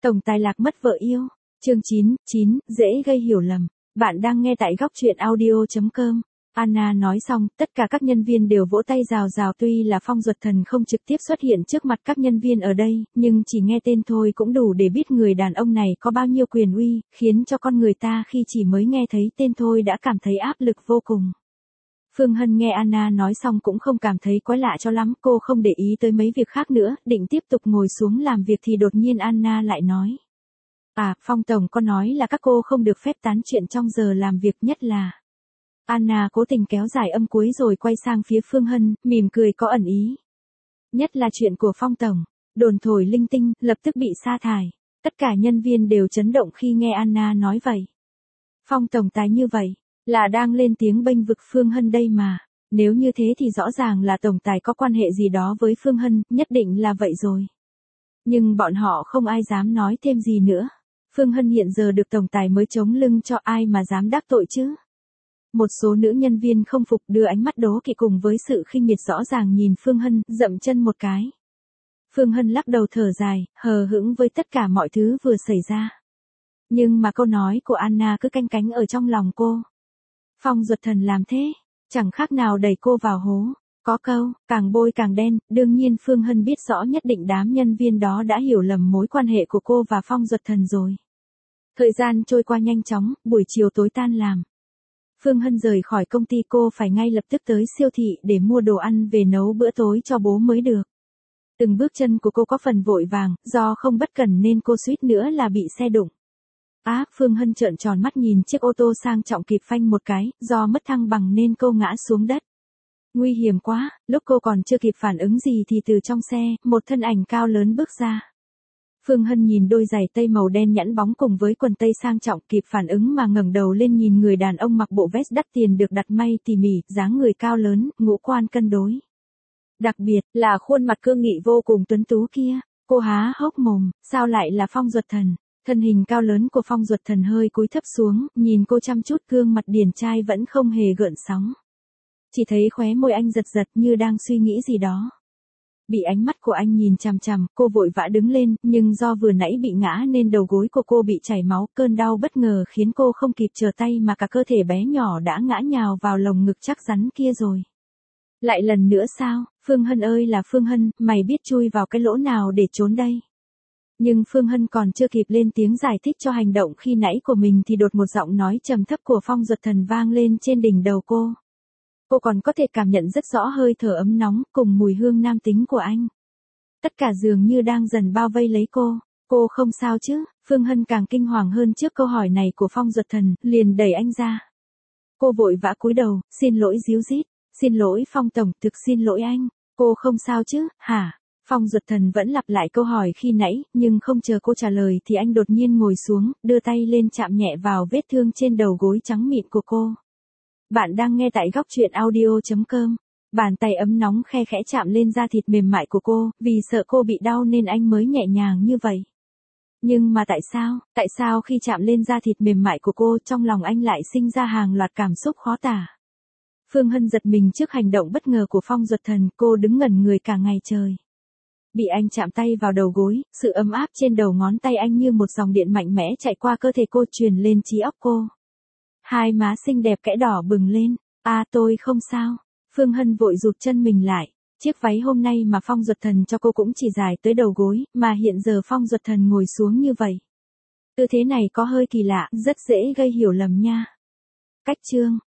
Tổng tài lạc mất vợ yêu. Chương 9, dễ gây hiểu lầm. Bạn đang nghe tại góc truyện audio.com. Anna nói xong, tất cả các nhân viên đều vỗ tay rào rào, tuy là Phong Duật Thần không trực tiếp xuất hiện trước mặt các nhân viên ở đây, nhưng chỉ nghe tên thôi cũng đủ để biết người đàn ông này có bao nhiêu quyền uy, khiến cho con người ta khi chỉ mới nghe thấy tên thôi đã cảm thấy áp lực vô cùng. Phương Hân nghe Anna nói xong cũng không cảm thấy quái lạ cho lắm, cô không để ý tới mấy việc khác nữa, định tiếp tục ngồi xuống làm việc thì đột nhiên Anna lại nói. Phong Tổng có nói là các cô không được phép tán chuyện trong giờ làm việc, nhất là... Anna cố tình kéo dài âm cuối rồi quay sang phía Phương Hân, mỉm cười có ẩn ý. Nhất là chuyện của Phong Tổng, đồn thổi linh tinh, lập tức bị sa thải. Tất cả nhân viên đều chấn động khi nghe Anna nói vậy. Phong Tổng tài như vậy, là đang lên tiếng bênh vực Phương Hân đây mà. Nếu như thế thì rõ ràng là Tổng tài có quan hệ gì đó với Phương Hân, nhất định là vậy rồi. Nhưng bọn họ không ai dám nói thêm gì nữa. Phương Hân hiện giờ được Tổng tài mới chống lưng cho, ai mà dám đắc tội chứ. Một số nữ nhân viên không phục đưa ánh mắt đố kỵ cùng với sự khinh miệt rõ ràng nhìn Phương Hân, dậm chân một cái. Phương Hân lắc đầu thở dài, hờ hững với tất cả mọi thứ vừa xảy ra. Nhưng mà câu nói của Anna cứ canh cánh ở trong lòng cô. Phong Duật Thần làm thế, chẳng khác nào đẩy cô vào hố. Có câu, càng bôi càng đen, đương nhiên Phương Hân biết rõ nhất định đám nhân viên đó đã hiểu lầm mối quan hệ của cô và Phong Duật Thần rồi. Thời gian trôi qua nhanh chóng, buổi chiều tối tan làm. Phương Hân rời khỏi công ty, cô phải ngay lập tức tới siêu thị để mua đồ ăn về nấu bữa tối cho bố mới được. Từng bước chân của cô có phần vội vàng, do không bất cẩn nên cô suýt nữa là bị xe đụng. Phương Hân trợn tròn mắt nhìn chiếc ô tô sang trọng kịp phanh một cái, do mất thăng bằng nên cô ngã xuống đất. Nguy hiểm quá, lúc cô còn chưa kịp phản ứng gì thì từ trong xe, một thân ảnh cao lớn bước ra. Phương Hân nhìn đôi giày tây màu đen nhẵn bóng cùng với quần tây sang trọng, kịp phản ứng mà ngẩng đầu lên nhìn người đàn ông mặc bộ vest đắt tiền được đặt may tỉ mỉ, dáng người cao lớn, ngũ quan cân đối. Đặc biệt là khuôn mặt cương nghị vô cùng tuấn tú kia, cô há hốc mồm, sao lại là Phong Duật Thần? Thân hình cao lớn của Phong Duật Thần hơi cúi thấp xuống, nhìn cô chăm chút, gương mặt điển trai vẫn không hề gợn sóng. Chỉ thấy khóe môi anh giật giật như đang suy nghĩ gì đó. Bị ánh mắt của anh nhìn chằm chằm, cô vội vã đứng lên, nhưng do vừa nãy bị ngã nên đầu gối của cô bị chảy máu, cơn đau bất ngờ khiến cô không kịp trở tay mà cả cơ thể bé nhỏ đã ngã nhào vào lồng ngực chắc rắn kia rồi. Lại lần nữa sao? Phương Hân ơi là Phương Hân, mày biết chui vào cái lỗ nào để trốn đây? Nhưng Phương Hân còn chưa kịp lên tiếng giải thích cho hành động khi nãy của mình thì đột một giọng nói trầm thấp của Phong Duật Thần vang lên trên đỉnh đầu cô. Cô còn có thể cảm nhận rất rõ hơi thở ấm nóng cùng mùi hương nam tính của anh. Tất cả dường như đang dần bao vây lấy cô. Cô không sao chứ? Phương Hân càng kinh hoàng hơn trước câu hỏi này của Phong Duật Thần, liền đẩy anh ra. Cô vội vã cúi đầu, xin lỗi díu dít. Xin lỗi Phong Tổng, thực xin lỗi anh. Cô không sao chứ, hả? Phong Duật Thần vẫn lặp lại câu hỏi khi nãy, nhưng không chờ cô trả lời thì anh đột nhiên ngồi xuống, đưa tay lên chạm nhẹ vào vết thương trên đầu gối trắng mịn của cô. Bạn đang nghe tại góc truyện audio.com. Bàn tay ấm nóng khe khẽ chạm lên da thịt mềm mại của cô, vì sợ cô bị đau nên anh mới nhẹ nhàng như vậy. Nhưng mà tại sao khi chạm lên da thịt mềm mại của cô trong lòng anh lại sinh ra hàng loạt cảm xúc khó tả. Phương Hân giật mình trước hành động bất ngờ của Phong Duật Thần, cô đứng ngẩn người cả ngày trời. Bị anh chạm tay vào đầu gối, sự ấm áp trên đầu ngón tay anh như một dòng điện mạnh mẽ chạy qua cơ thể cô truyền lên trí óc cô. Hai má xinh đẹp kẽ đỏ bừng lên. Tôi không sao. Phương Hân vội rụt chân mình lại. Chiếc váy hôm nay mà Phong Duật Thần cho cô cũng chỉ dài tới đầu gối, mà hiện giờ Phong Duật Thần ngồi xuống như vậy. Tư thế này có hơi kỳ lạ, rất dễ gây hiểu lầm nha. Cách chương.